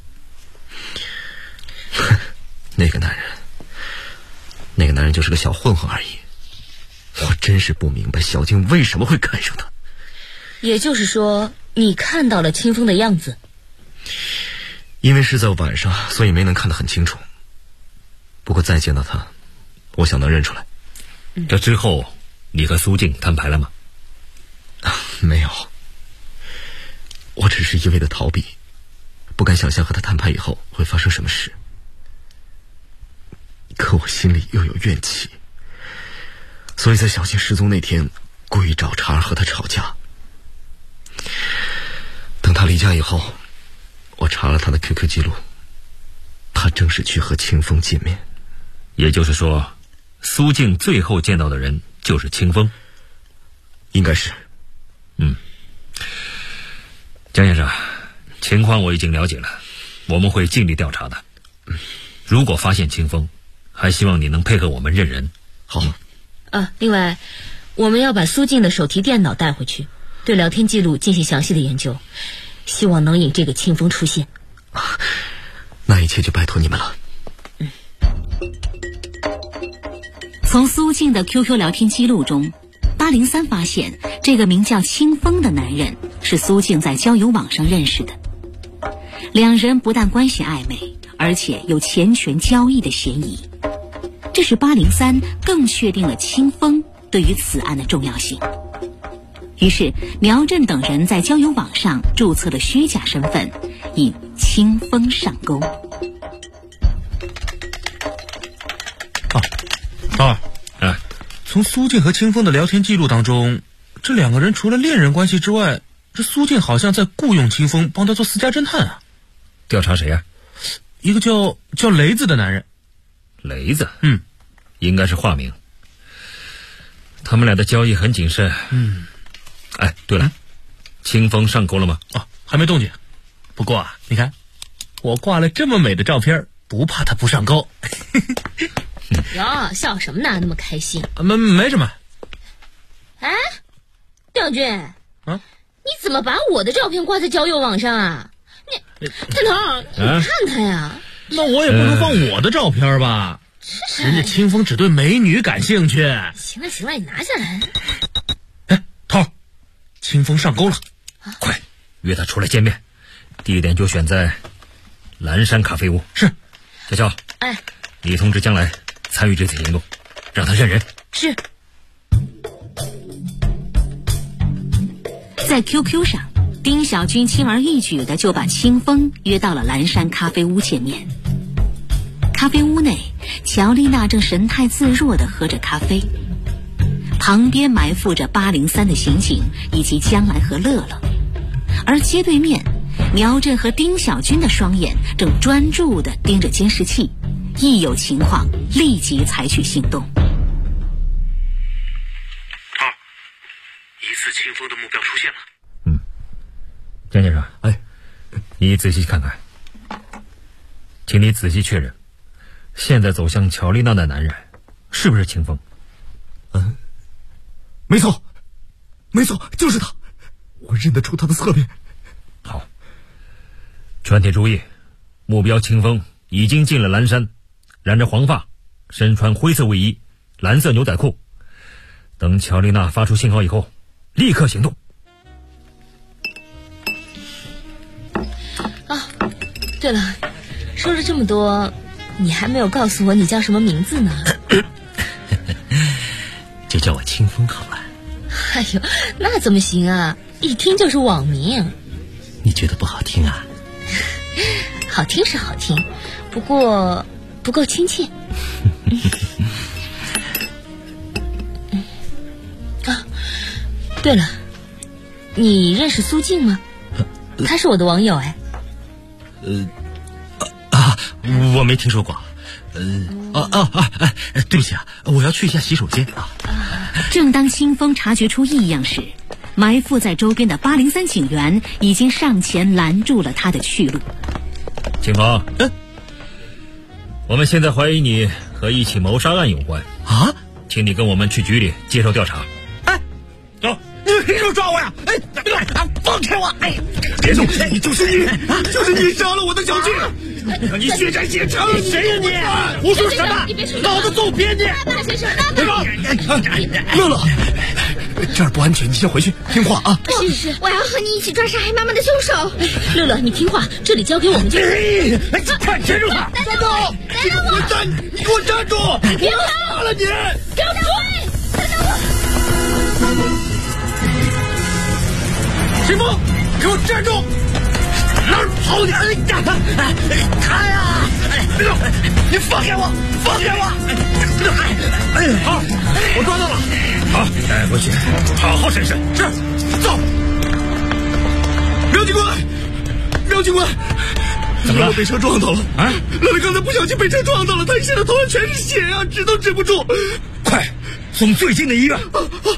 那个男人就是个小混混而已。我真是不明白小静为什么会看上他。 也就是说，你看到了清风的样子？ 因为是在晚上，所以没能看得很清楚。不过再见到他，我想能认出来。 这之后，你和苏静摊牌了吗？ 没有，我只是一味的逃避，不敢想象和他摊牌以后会发生什么事。可我心里又有怨气，所以在小静失踪那天，故意找茬和他吵架。等他离家以后，我查了他的 QQ 记录，他正是去和清风见面。 也就是说，苏静最后见到的人就是清风？ 应该是。 江先生，情况我已经了解了，我们会尽力调查的。如果发现清风，还希望你能配合我们认人。 好。 另外，我们要把苏静的手提电脑带回去，对聊天记录进行详细的研究，希望能引这个清风出现。 那一切就拜托你们了。 从苏静的 QQ 聊天记录中，803发现这个名叫清风的男人是苏静在交友网上认识的。两人不但关系暧昧，而且有钱权交易的嫌疑，这使803更确定了清风对于此案的重要性。于是苗振等人在交友网上注册了虚假身份，引清风上钩。 涛儿，从苏静和清风的聊天记录当中，这两个人除了恋人关系之外，这苏静好像在雇佣清风帮他做私家侦探啊。 调查谁啊？ 一个叫雷子的男人。 雷子？应该是化名。他们俩的交易很谨慎。对了，清风上钩了吗？ 还没动静。不过你看，我挂了这么美的照片，不怕他不上钩。 哟，笑什么呢？那么开心？ 没什么。 哎，梁军，你怎么把我的照片挂在交友网上啊？探头，你看他呀。 那我也不能放我的照片吧？人家清风只对美女感兴趣。 行了，你拿下来。 头，清风上钩了， 快约他出来见面，地点就选在蓝山咖啡屋。 是。 小乔，你通知将来参与这次行动，让他认人。 是。 在 QQ 上，丁小军轻而易举的就把清风约到了蓝山咖啡屋见面。咖啡屋内，乔丽娜正神态自若地喝着咖啡，旁边埋伏着803的刑警以及将来和乐乐，而街对面，苗振和丁小军的双眼正专注地盯着监视器，一有情况立即采取行动。 疑似清风的目标出现了。 江先生，你仔细看看，请你仔细确认，现在走向乔丽娜的男人是不是清风？ 没错，就是他，我认得出他的侧脸。 好，全体注意，目标清风已经进了蓝山，染着黄发，身穿灰色卫衣，蓝色牛仔裤。等乔丽娜发出信号以后，立刻行动。 对了，说了这么多， 你还没有告诉我你叫什么名字呢？ 就叫我清风好了。 哎呦，那怎么行啊？一听就是网名。 你觉得不好听啊？ 好听是好听，不过不够亲切。啊，对了，你认识苏静吗？他是我的网友哎。 我没听说过。对不起啊，我要去一下洗手间啊。 正当清风察觉出异样时，埋伏在周边的803警员已经上前拦住了他的去路。 清风，我们现在怀疑你和一起谋杀案有关啊，请你跟我们去局里接受调查。走。 你凭什么抓我呀？放开我！别动！就是你杀了我的小俊！让你血债血偿！ 谁呀你？胡说什么？老子揍扁你！ 大先生， 乐乐，这儿不安全，你先回去，听话啊！ 是，我要和你一起抓杀害妈妈的凶手。 乐乐，你听话，这里交给我们就。 快站住他！ 站住！ 你给我站住！ 别跑了你！ 给我滚！站住！ 清风，给我站住！哪儿跑你？开啊！你放开我！放开我！好，我抓到了。 好，带回去，好好审审。 是，走。苗警官， 怎么了？ 乐乐被车撞到了啊！乐乐刚才不小心被车撞到了，他现在头上全是血啊，止都止不住。 快送最近的医院。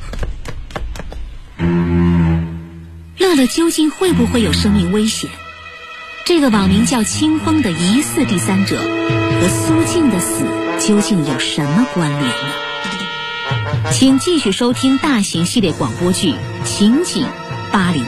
乐乐究竟会不会有生命危险？这个网名叫清风的疑似第三者和苏静的死究竟有什么关联呢？请继续收听大型系列广播剧《情景803》。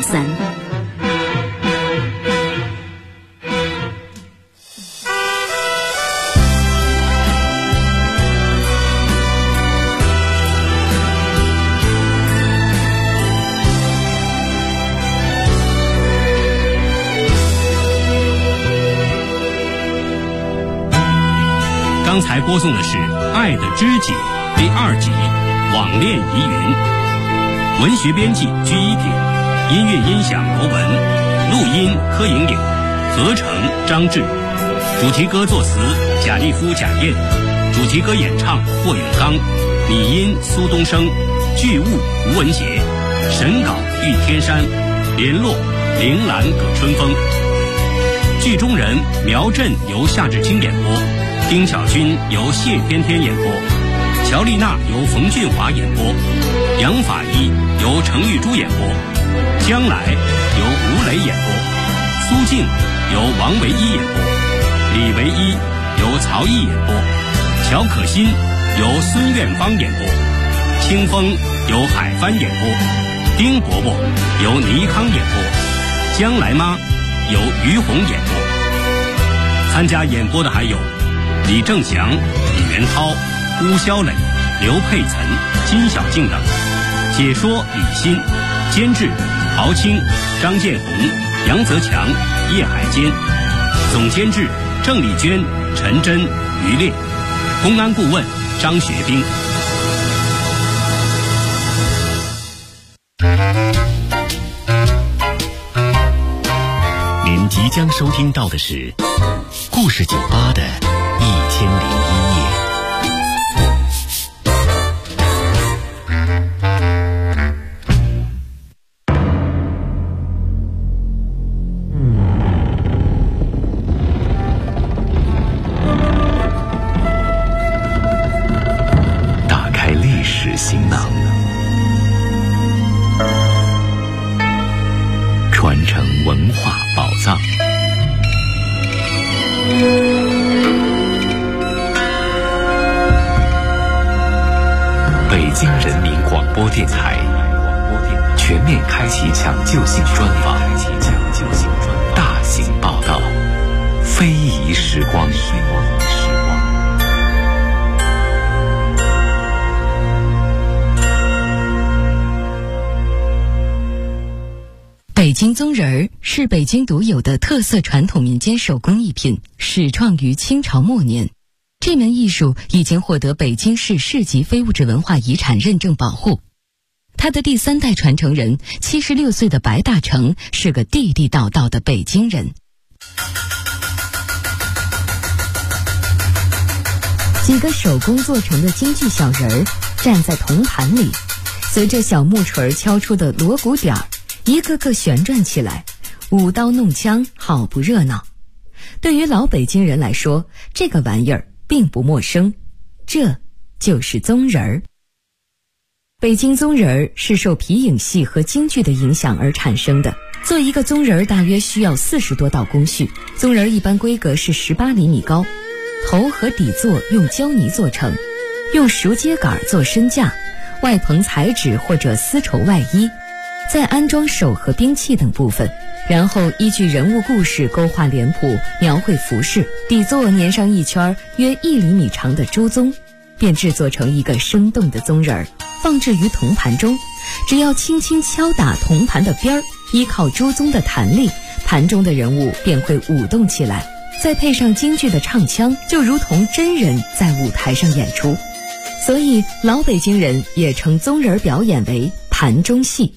刚才播送的是《爱的知己》第2集《网恋疑云》，文学编辑居一品，音乐音响罗文，录音柯莹莹，合成张志，主题歌作词贾立夫、贾燕，主题歌演唱霍永刚，拟音苏东升，剧务吴文杰，审稿玉天山，联络铃兰葛春风。剧中人苗振由夏志清演播，丁小军由谢天天演播，乔丽娜由冯俊华演播，杨法医由程玉珠演播，将来由吴磊演播，苏静由王维一演播，李维一由曹毅演播，乔可欣由孙苑芳演播，清风由海帆演播，丁伯伯由倪康演播，将来妈由于红演播。参加演播的还有李正祥、李元涛、邬肖磊、刘佩岑、金小静等。解说李欣，监制陶青、张建红、杨泽强、叶海坚，总监制郑丽娟、陈真、于烈，公安顾问张学兵。 您即将收听到的是故事酒吧的1001夜。打开历史行囊，传承文化宝藏。北京人民广播电台全面开启抢救性专访，大型报道，非遗时光。 北京宗人儿是北京独有的特色传统民间手工艺品，始创于清朝末年。 这门艺术已经获得北京市市级非物质文化遗产认证保护。他的第3代传承人76岁的白大成是个地地道道的北京人。几个手工做成的京剧小人儿站在铜盘里，随着小木锤敲出的锣鼓点儿，一个个旋转起来，舞刀弄枪，好不热闹。对于老北京人来说，这个玩意儿并不陌生，这就是宗人儿。北京宗人儿是受皮影戏和京剧的影响而产生的。做一个宗人儿大约需要40多道工序，宗人儿一般规格是18厘米高，头和底座用胶泥做成，用熟秸秆做身架，外棚彩纸或者丝绸外衣，再安装手和兵器等部分，然后依据人物故事勾画脸谱，描绘服饰，底座粘上一圈约1厘米长的朱宗，便制作成一个生动的宗人儿，放置于铜盘中。只要轻轻敲打铜盘的边儿，依靠朱宗的弹力，盘中的人物便会舞动起来，再配上京剧的唱腔，就如同真人在舞台上演出。所以老北京人也称宗人表演为盘中戏。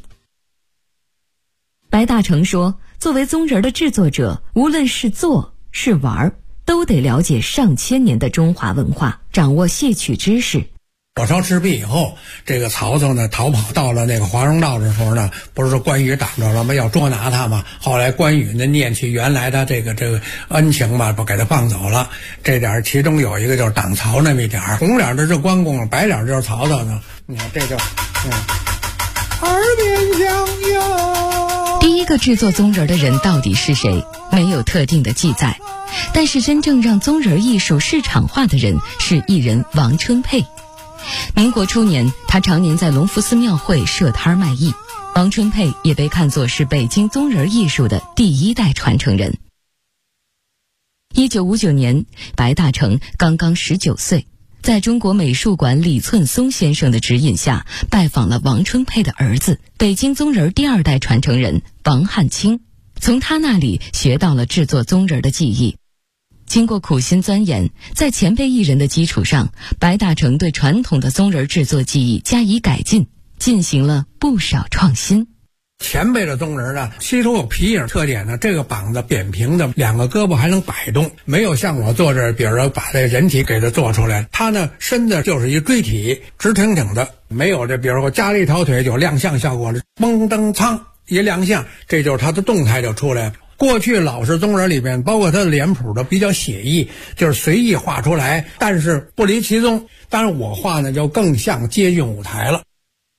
白大成说，作为宗人的制作者，无论是做是玩，都得了解上千年的中华文化，掌握戏曲知识。 火烧赤壁以后，这个曹操呢逃跑到了那个华容道的时候呢，不是说关羽挡着了吗？要捉拿他嘛。后来关羽呢念起原来他这个恩情嘛，不给他放走了。这点其中有一个就是挡曹那么一点，红脸的是关公，白脸就是曹操呢。你看这就耳边响哟。 第一个制作宗人的人到底是谁？没有特定的记载，但是真正让宗人艺术市场化的人是艺人王春佩。民国初年，他常年在隆福寺庙会设摊卖艺。王春佩也被看作是北京宗人艺术的第1代传承人。1959年，白大成刚刚19岁，在中国美术馆李寸松先生的指引下，拜访了王春佩的儿子，北京宗人第2代传承人王汉卿，从他那里学到了制作宗人的技艺。经过苦心钻研，在前辈艺人的基础上，白大成对传统的宗人制作技艺加以改进，进行了不少创新。 前辈的宗人呢，其中有皮影特点呢，这个膀子扁平的，2个胳膊还能摆动，没有像我做这，比如说把这人体给它做出来，它呢身子就是一锥体，直挺挺的，没有这比如说加了一条腿有亮相效果了，嘣噔噌一亮相，这就是它的动态就出来了。过去老式宗人里边，包括他的脸谱的比较写意，就是随意画出来，但是不离其宗。当然我画呢就更像接近舞台了。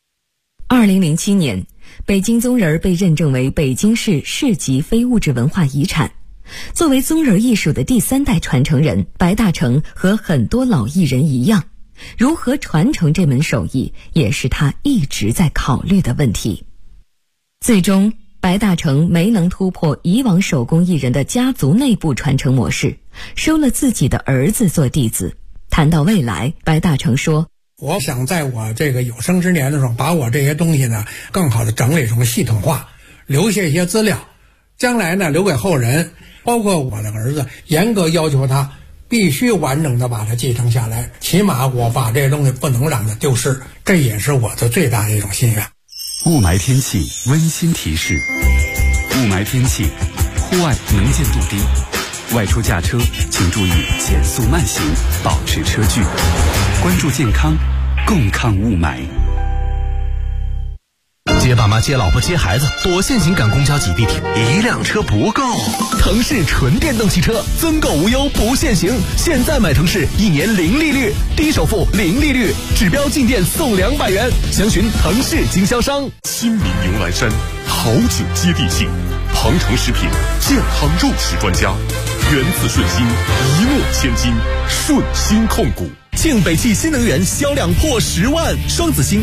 2007年，北京宗人被认证为北京市市级非物质文化遗产。作为宗人艺术的第3代传承人，白大成和很多老艺人一样，如何传承这门手艺，也是他一直在考虑的问题。最终白大成没能突破以往手工艺人的家族内部传承模式，收了自己的儿子做弟子。谈到未来，白大成说， 我想在我这个有生之年的时候，把我这些东西呢更好的整理成系统化，留下一些资料，将来呢留给后人，包括我的儿子，严格要求他必须完整的把它继承下来，起码我把这些东西不能让它丢失，这也是我的最大的一种心愿。 雾霾天气温馨提示：雾霾天气，户外能见度低，外出驾车请注意减速慢行，保持车距，关注健康，共抗雾霾。 接爸妈接老婆接孩子，多限行赶公交挤地铁，1辆车不够。腾势纯电动汽车，增购无忧不限行，现在买腾势1年0利率，低首付0利率，指标进店送200元，详询腾势经销商。 亲民迎来山，好景接地气，庞城食品健康肉食专家，源自顺心，一诺千金，顺心控股。 庆北汽新能源销量破10万，双子星